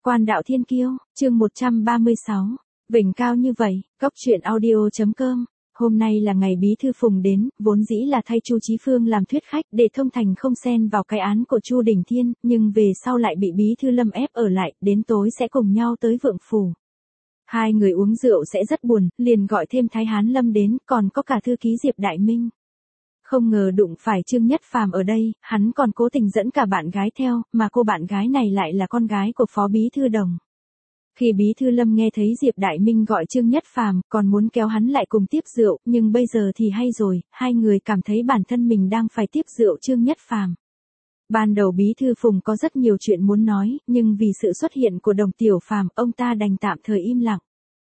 Quan đạo thiên kiêu, chương 136. Vểnh cao như vậy, Cóc truyện audio.com. Hôm nay là ngày Bí Thư Phùng đến, vốn dĩ là thay Chu Chí Phương làm thuyết khách để thông thành không xen vào cái án của Chu Đình Thiên, nhưng về sau lại bị Bí Thư Lâm ép ở lại, đến tối sẽ cùng nhau tới Vượng Phủ. Hai người uống rượu sẽ rất buồn, liền gọi thêm Thái Hán Lâm đến, còn có cả thư ký Diệp Đại Minh. Không ngờ đụng phải Trương Nhất Phàm ở đây, hắn còn cố tình dẫn cả bạn gái theo, mà cô bạn gái này lại là con gái của Phó Bí Thư Đồng. Khi Bí Thư Lâm nghe thấy Diệp Đại Minh gọi Trương Nhất Phàm, còn muốn kéo hắn lại cùng tiếp rượu, nhưng bây giờ thì hay rồi, hai người cảm thấy bản thân mình đang phải tiếp rượu Trương Nhất Phàm. Ban đầu Bí Thư Phùng có rất nhiều chuyện muốn nói, nhưng vì sự xuất hiện của Đồng Tiểu Phàm, ông ta đành tạm thời im lặng.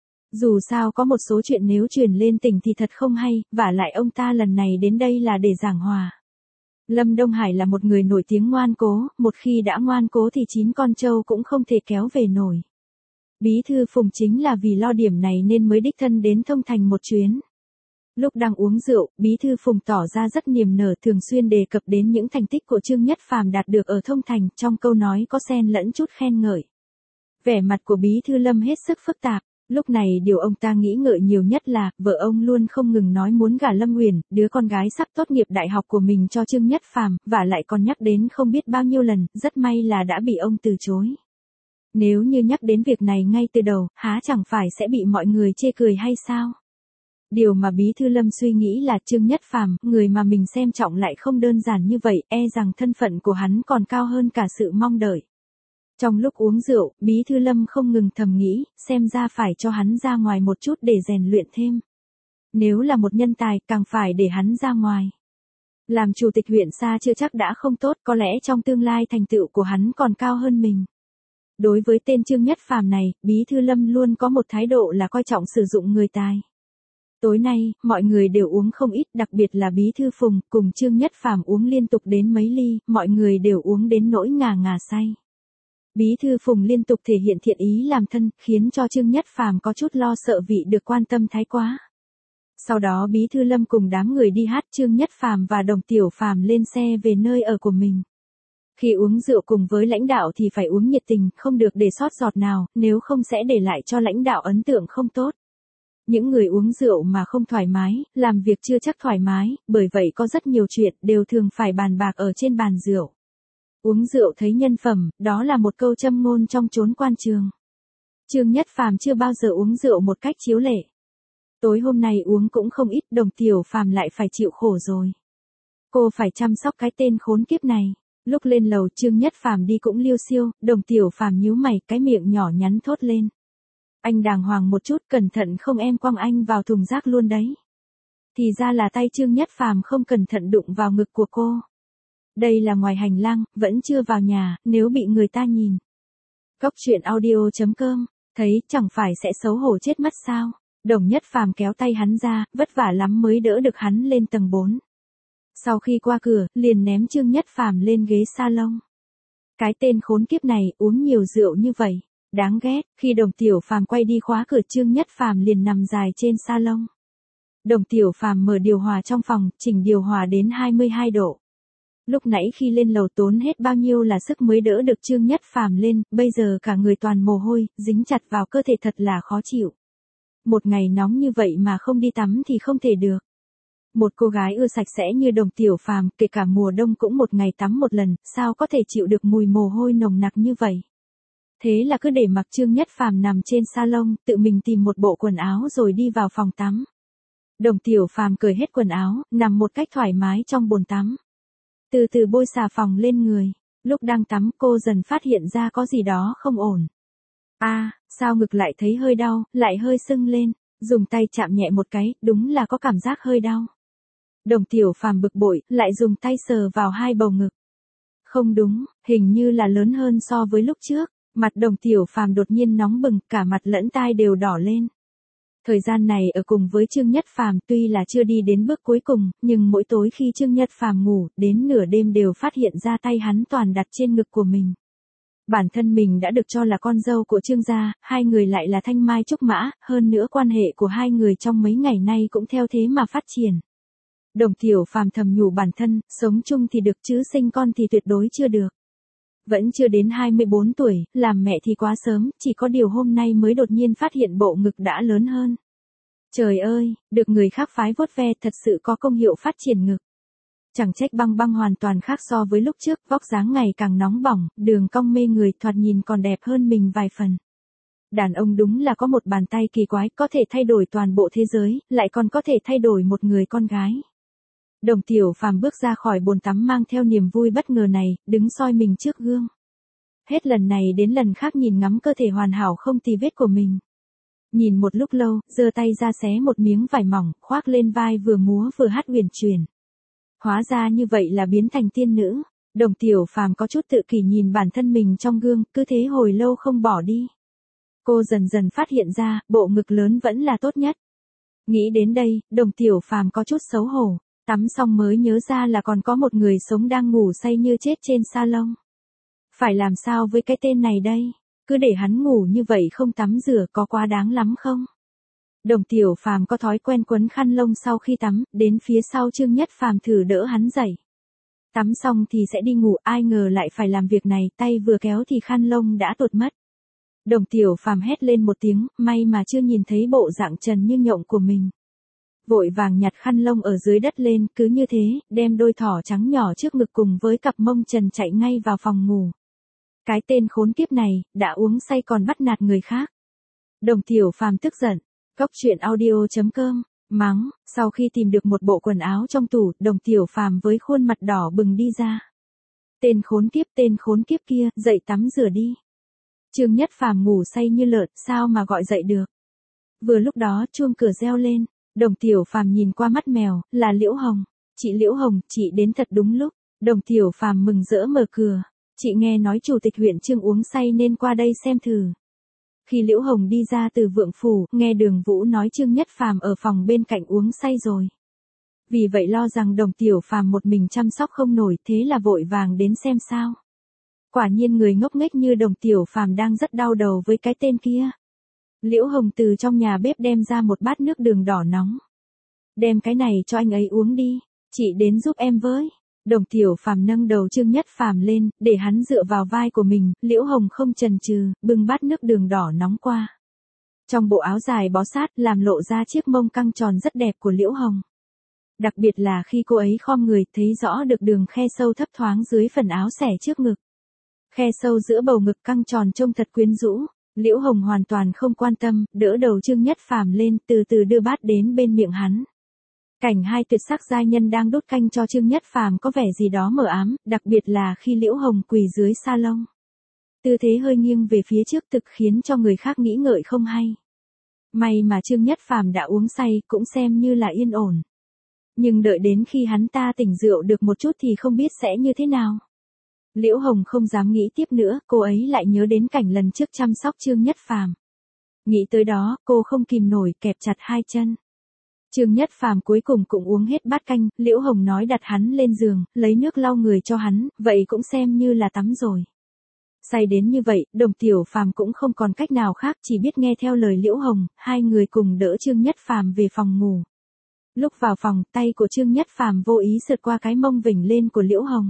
Dù sao có một số chuyện nếu truyền lên tỉnh thì thật không hay, vả lại ông ta lần này đến đây là để giảng hòa. Lâm Đông Hải là một người nổi tiếng ngoan cố, một khi đã ngoan cố thì 9 con trâu cũng không thể kéo về nổi. Bí Thư Phùng chính là vì lo điểm này nên mới đích thân đến Thông Thành một chuyến. Lúc đang uống rượu, Bí Thư Phùng tỏ ra rất niềm nở, thường xuyên đề cập đến những thành tích của Trương Nhất Phàm đạt được ở Thông Thành, trong câu nói có xen lẫn chút khen ngợi. Vẻ mặt của Bí Thư Lâm hết sức phức tạp. Lúc này điều ông ta nghĩ ngợi nhiều nhất là, vợ ông luôn không ngừng nói muốn gả Lâm Uyển, đứa con gái sắp tốt nghiệp đại học của mình cho Trương Nhất Phàm, và lại còn nhắc đến không biết bao nhiêu lần, rất may là đã bị ông từ chối. Nếu như nhắc đến việc này ngay từ đầu, há chẳng phải sẽ bị mọi người chê cười hay sao? Điều mà Bí Thư Lâm suy nghĩ là Trương Nhất Phàm, người mà mình xem trọng lại không đơn giản như vậy, e rằng thân phận của hắn còn cao hơn cả sự mong đợi. Trong lúc uống rượu, Bí Thư Lâm không ngừng thầm nghĩ, xem ra phải cho hắn ra ngoài một chút để rèn luyện thêm. Nếu là một nhân tài, càng phải để hắn ra ngoài. Làm chủ tịch huyện Sa chưa chắc đã không tốt, có lẽ trong tương lai thành tựu của hắn còn cao hơn mình. Đối với tên Trương Nhất Phàm này, Bí Thư Lâm luôn có một thái độ là coi trọng sử dụng người tài. Tối nay, mọi người đều uống không ít, đặc biệt là Bí Thư Phùng, cùng Trương Nhất Phàm uống liên tục đến mấy ly, mọi người đều uống đến nỗi ngà ngà say. Bí Thư Phùng liên tục thể hiện thiện ý làm thân, khiến cho Trương Nhất Phàm có chút lo sợ vị được quan tâm thái quá. Sau đó Bí Thư Lâm cùng đám người đi hát, Trương Nhất Phàm và Đồng Tiểu Phàm lên xe về nơi ở của mình. Khi uống rượu cùng với lãnh đạo thì phải uống nhiệt tình, không được để sót giọt nào, nếu không sẽ để lại cho lãnh đạo ấn tượng không tốt. Những người uống rượu mà không thoải mái, làm việc chưa chắc thoải mái, bởi vậy có rất nhiều chuyện đều thường phải bàn bạc ở trên bàn rượu. Uống rượu thấy nhân phẩm, đó là một câu châm ngôn trong chốn quan trường. Trương Nhất Phàm chưa bao giờ uống rượu một cách chiếu lệ. Tối hôm nay uống cũng không ít, Đồng Tiểu Phàm lại phải chịu khổ rồi. Cô phải chăm sóc cái tên khốn kiếp này. Lúc lên lầu Trương Nhất Phàm đi cũng liêu xiêu, Đồng Tiểu Phàm nhíu mày, cái miệng nhỏ nhắn thốt lên. Anh đàng hoàng một chút, cẩn thận không em quăng anh vào thùng rác luôn đấy. Thì ra là tay Trương Nhất Phàm không cẩn thận đụng vào ngực của cô. Đây là ngoài hành lang, vẫn chưa vào nhà, nếu bị người ta nhìn. Cóc truyện audio.com, thấy chẳng phải sẽ xấu hổ chết mất sao. Đồng Nhất Phàm kéo tay hắn ra, vất vả lắm mới đỡ được hắn lên tầng 4. Sau khi qua cửa, liền ném Trương Nhất Phàm lên ghế salon. Cái tên khốn kiếp này uống nhiều rượu như vậy, đáng ghét. Khi Đồng Tiểu Phàm quay đi khóa cửa, Trương Nhất Phàm liền nằm dài trên salon. Đồng Tiểu Phàm mở điều hòa trong phòng, chỉnh điều hòa đến 22 độ. Lúc nãy khi lên lầu tốn hết bao nhiêu là sức mới đỡ được Trương Nhất Phàm lên, bây giờ cả người toàn mồ hôi, dính chặt vào cơ thể thật là khó chịu. Một ngày nóng như vậy mà không đi tắm thì không thể được. Một cô gái ưa sạch sẽ như Đồng Tiểu Phàm, kể cả mùa đông cũng một ngày tắm một lần, sao có thể chịu được mùi mồ hôi nồng nặc như vậy. Thế là cứ để mặc Trương Nhất Phàm nằm trên salon, tự mình tìm một bộ quần áo rồi đi vào phòng tắm. Đồng Tiểu Phàm cởi hết quần áo, nằm một cách thoải mái trong bồn tắm. Từ từ bôi xà phòng lên người. Lúc đang tắm cô dần phát hiện ra có gì đó không ổn. Sao ngực lại thấy hơi đau, lại hơi sưng lên. Dùng tay chạm nhẹ một cái, đúng là có cảm giác hơi đau. Đồng Tiểu Phàm bực bội, lại dùng tay sờ vào hai bầu ngực. Không đúng, hình như là lớn hơn so với lúc trước. Mặt Đồng Tiểu Phàm đột nhiên nóng bừng, cả mặt lẫn tai đều đỏ lên. Thời gian này ở cùng với Trương Nhất Phàm tuy là chưa đi đến bước cuối cùng, nhưng mỗi tối khi Trương Nhất Phàm ngủ, đến nửa đêm đều phát hiện ra tay hắn toàn đặt trên ngực của mình. Bản thân mình đã được cho là con dâu của Trương gia, hai người lại là thanh mai trúc mã, hơn nữa quan hệ của hai người trong mấy ngày nay cũng theo thế mà phát triển. Đồng Tiểu Phàm thầm nhủ bản thân, sống chung thì được chứ sinh con thì tuyệt đối chưa được. Vẫn chưa đến 24 tuổi, làm mẹ thì quá sớm, chỉ có điều hôm nay mới đột nhiên phát hiện bộ ngực đã lớn hơn. Trời ơi, được người khác phái vuốt ve thật sự có công hiệu phát triển ngực. Chẳng trách Băng Băng hoàn toàn khác so với lúc trước, vóc dáng ngày càng nóng bỏng, đường cong mê người, thoạt nhìn còn đẹp hơn mình vài phần. Đàn ông đúng là có một bàn tay kỳ quái, có thể thay đổi toàn bộ thế giới, lại còn có thể thay đổi một người con gái. Đồng Tiểu Phàm bước ra khỏi bồn tắm mang theo niềm vui bất ngờ này, đứng soi mình trước gương. Hết lần này đến lần khác nhìn ngắm cơ thể hoàn hảo không tì vết của mình. Nhìn một lúc lâu, giơ tay ra xé một miếng vải mỏng, khoác lên vai vừa múa vừa hát huyền chuyển. Hóa ra như vậy là biến thành tiên nữ. Đồng Tiểu Phàm có chút tự kỷ nhìn bản thân mình trong gương, cứ thế hồi lâu không bỏ đi. Cô dần dần phát hiện ra, bộ ngực lớn vẫn là tốt nhất. Nghĩ đến đây, Đồng Tiểu Phàm có chút xấu hổ, tắm xong mới nhớ ra là còn có một người sống đang ngủ say như chết trên salon. Phải làm sao với cái tên này đây? Cứ để hắn ngủ như vậy không tắm rửa có quá đáng lắm không? Đồng Tiểu Phàm có thói quen quấn khăn lông sau khi tắm, đến phía sau Trương Nhất Phàm thử đỡ hắn dậy. Tắm xong thì sẽ đi ngủ, ai ngờ lại phải làm việc này, tay vừa kéo thì khăn lông đã tuột mất. Đồng Tiểu Phàm hét lên một tiếng, may mà chưa nhìn thấy bộ dạng trần như nhộng của mình. Vội vàng nhặt khăn lông ở dưới đất lên, cứ như thế, đem đôi thỏ trắng nhỏ trước ngực cùng với cặp mông trần chạy ngay vào phòng ngủ. Cái tên khốn kiếp này, đã uống say còn bắt nạt người khác. Đồng Tiểu Phàm tức giận. Cóc truyện audio.com, mắng, sau khi tìm được một bộ quần áo trong tủ, Đồng Tiểu Phàm với khuôn mặt đỏ bừng đi ra. Tên khốn kiếp kia, dậy tắm rửa đi. Trương Nhất Phàm ngủ say như lợn, sao mà gọi dậy được. Vừa lúc đó chuông cửa reo lên, Đồng Tiểu Phàm nhìn qua mắt mèo, là Liễu Hồng. Chị Liễu Hồng, chị đến thật đúng lúc. Đồng Tiểu Phàm mừng rỡ mở cửa. Chị nghe nói chủ tịch huyện Trương uống say nên qua đây xem thử. Khi Liễu Hồng đi ra từ Vượng Phủ, nghe Đường Vũ nói Trương Nhất Phàm ở phòng bên cạnh uống say rồi. Vì vậy lo rằng Đồng Tiểu Phàm một mình chăm sóc không nổi, thế là vội vàng đến xem sao. Quả nhiên người ngốc nghếch như Đồng Tiểu Phàm đang rất đau đầu với cái tên kia. Liễu Hồng từ trong nhà bếp đem ra một bát nước đường đỏ nóng. Đem cái này cho anh ấy uống đi, chị đến giúp em với. Đồng Tiểu Phàm nâng đầu Trương Nhất Phàm lên, để hắn dựa vào vai của mình, Liễu Hồng không chần chừ, bưng bát nước đường đỏ nóng qua. Trong bộ áo dài bó sát, làm lộ ra chiếc mông căng tròn rất đẹp của Liễu Hồng. Đặc biệt là khi cô ấy khom người, thấy rõ được đường khe sâu thấp thoáng dưới phần áo xẻ trước ngực. Khe sâu giữa bầu ngực căng tròn trông thật quyến rũ. Liễu Hồng hoàn toàn không quan tâm, đỡ đầu Trương Nhất Phàm lên, từ từ đưa bát đến bên miệng hắn. Cảnh hai tuyệt sắc giai nhân đang đút canh cho Trương Nhất Phàm có vẻ gì đó mờ ám, đặc biệt là khi Liễu Hồng quỳ dưới salon. Tư thế hơi nghiêng về phía trước thực khiến cho người khác nghĩ ngợi không hay. May mà Trương Nhất Phàm đã uống say, cũng xem như là yên ổn. Nhưng đợi đến khi hắn ta tỉnh rượu được một chút thì không biết sẽ như thế nào. Liễu Hồng không dám nghĩ tiếp nữa, cô ấy lại nhớ đến cảnh lần trước chăm sóc Trương Nhất Phàm. Nghĩ tới đó, cô không kìm nổi, kẹp chặt hai chân. Trương Nhất Phàm cuối cùng cũng uống hết bát canh, Liễu Hồng nói đặt hắn lên giường, lấy nước lau người cho hắn, vậy cũng xem như là tắm rồi. Say đến như vậy, Đồng Tiểu Phàm cũng không còn cách nào khác, chỉ biết nghe theo lời Liễu Hồng, hai người cùng đỡ Trương Nhất Phàm về phòng ngủ. Lúc vào phòng, tay của Trương Nhất Phàm vô ý sượt qua cái mông vểnh lên của Liễu Hồng.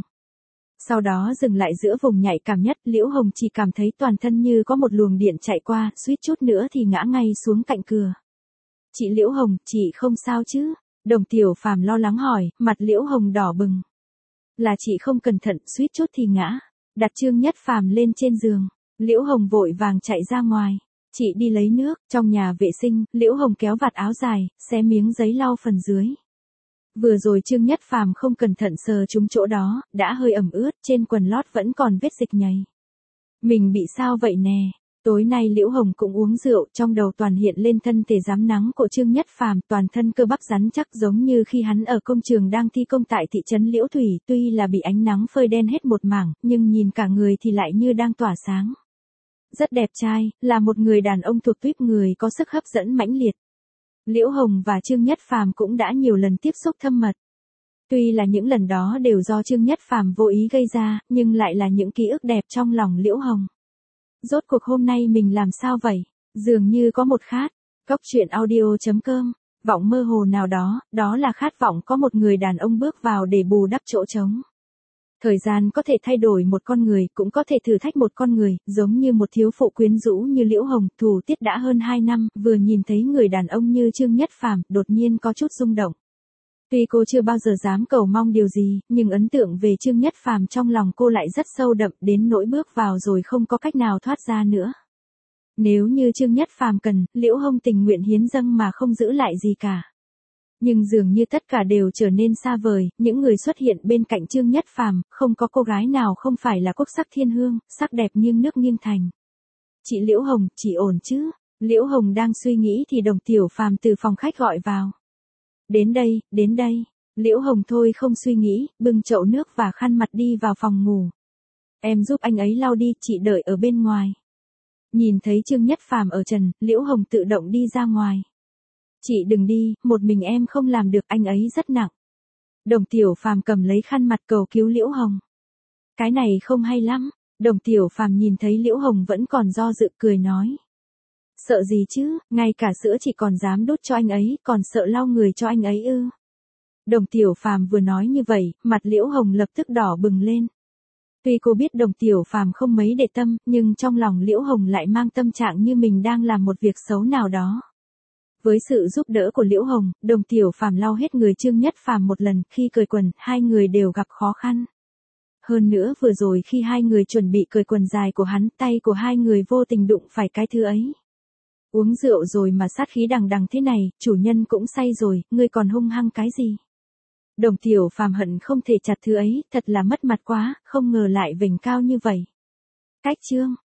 Sau đó dừng lại giữa vùng nhạy cảm nhất, Liễu Hồng chỉ cảm thấy toàn thân như có một luồng điện chạy qua, suýt chút nữa thì ngã ngay xuống cạnh cửa. Chị Liễu Hồng, chị không sao chứ? Đồng Tiểu Phàm lo lắng hỏi, mặt Liễu Hồng đỏ bừng. Là chị không cẩn thận, suýt chút thì ngã. Đặt Trương Nhất Phàm lên trên giường, Liễu Hồng vội vàng chạy ra ngoài. Chị đi lấy nước, trong nhà vệ sinh, Liễu Hồng kéo vạt áo dài, xé miếng giấy lau phần dưới. Vừa rồi Trương Nhất Phàm không cẩn thận sờ trúng chỗ đó, đã hơi ẩm ướt, trên quần lót vẫn còn vết dịch nhầy. Mình bị sao vậy nè? Tối nay Liễu Hồng cũng uống rượu, trong đầu toàn hiện lên thân thể rám nắng của Trương Nhất Phàm, toàn thân cơ bắp rắn chắc giống như khi hắn ở công trường đang thi công tại thị trấn Liễu Thủy, tuy là bị ánh nắng phơi đen hết một mảng, nhưng nhìn cả người thì lại như đang tỏa sáng. Rất đẹp trai, là một người đàn ông thuộc tuýp người có sức hấp dẫn mãnh liệt. Liễu Hồng và Trương Nhất Phàm cũng đã nhiều lần tiếp xúc thâm mật. Tuy là những lần đó đều do Trương Nhất Phàm vô ý gây ra, nhưng lại là những ký ức đẹp trong lòng Liễu Hồng. Rốt cuộc hôm nay mình làm sao vậy? Dường như có một khát. Cóc truyện audio.com, vọng mơ hồ nào đó, đó là khát vọng có một người đàn ông bước vào để bù đắp chỗ trống. Thời gian có thể thay đổi một con người, cũng có thể thử thách một con người, giống như một thiếu phụ quyến rũ như Liễu Hồng, thủ tiết đã hơn 2 năm, vừa nhìn thấy người đàn ông như Trương Nhất Phàm, đột nhiên có chút rung động. Tuy cô chưa bao giờ dám cầu mong điều gì, nhưng ấn tượng về Trương Nhất Phàm trong lòng cô lại rất sâu đậm, đến nỗi bước vào rồi không có cách nào thoát ra nữa. Nếu như Trương Nhất Phàm cần, Liễu Hồng tình nguyện hiến dâng mà không giữ lại gì cả. Nhưng dường như tất cả đều trở nên xa vời, những người xuất hiện bên cạnh Trương Nhất Phàm, không có cô gái nào không phải là quốc sắc thiên hương, sắc đẹp nghiêng nước nghiêng thành. Chị Liễu Hồng, chị ổn chứ? Liễu Hồng đang suy nghĩ thì Đồng Tiểu Phàm từ phòng khách gọi vào. Đến đây, đến đây. Liễu Hồng thôi không suy nghĩ, bưng chậu nước và khăn mặt đi vào phòng ngủ. Em giúp anh ấy lau đi, chị đợi ở bên ngoài. Nhìn thấy Trương Nhất Phàm ở trần, Liễu Hồng tự động đi ra ngoài. Chị đừng đi, một mình em không làm được, anh ấy rất nặng. Đồng Tiểu Phàm cầm lấy khăn mặt cầu cứu Liễu Hồng. Cái này không hay lắm. Đồng Tiểu Phàm nhìn thấy Liễu Hồng vẫn còn do dự, cười nói. Sợ gì chứ, ngay cả sữa chị còn dám đút cho anh ấy, còn sợ lau người cho anh ấy ư? Đồng Tiểu Phàm vừa nói như vậy, mặt Liễu Hồng lập tức đỏ bừng lên. Tuy cô biết Đồng Tiểu Phàm không mấy để tâm, nhưng trong lòng Liễu Hồng lại mang tâm trạng như mình đang làm một việc xấu nào đó. Với sự giúp đỡ của Liễu Hồng, Đồng Tiểu Phàm lau hết người Trương Nhất Phàm một lần, khi cởi quần, hai người đều gặp khó khăn. Hơn nữa vừa rồi khi hai người chuẩn bị cởi quần dài của hắn, tay của hai người vô tình đụng phải cái thứ ấy. Uống rượu rồi mà sát khí đằng đằng thế này, chủ nhân cũng say rồi, ngươi còn hung hăng cái gì? Đồng Tiểu Phàm hận không thể chặt thứ ấy, thật là mất mặt quá, không ngờ lại vểnh cao như vậy. Cách chương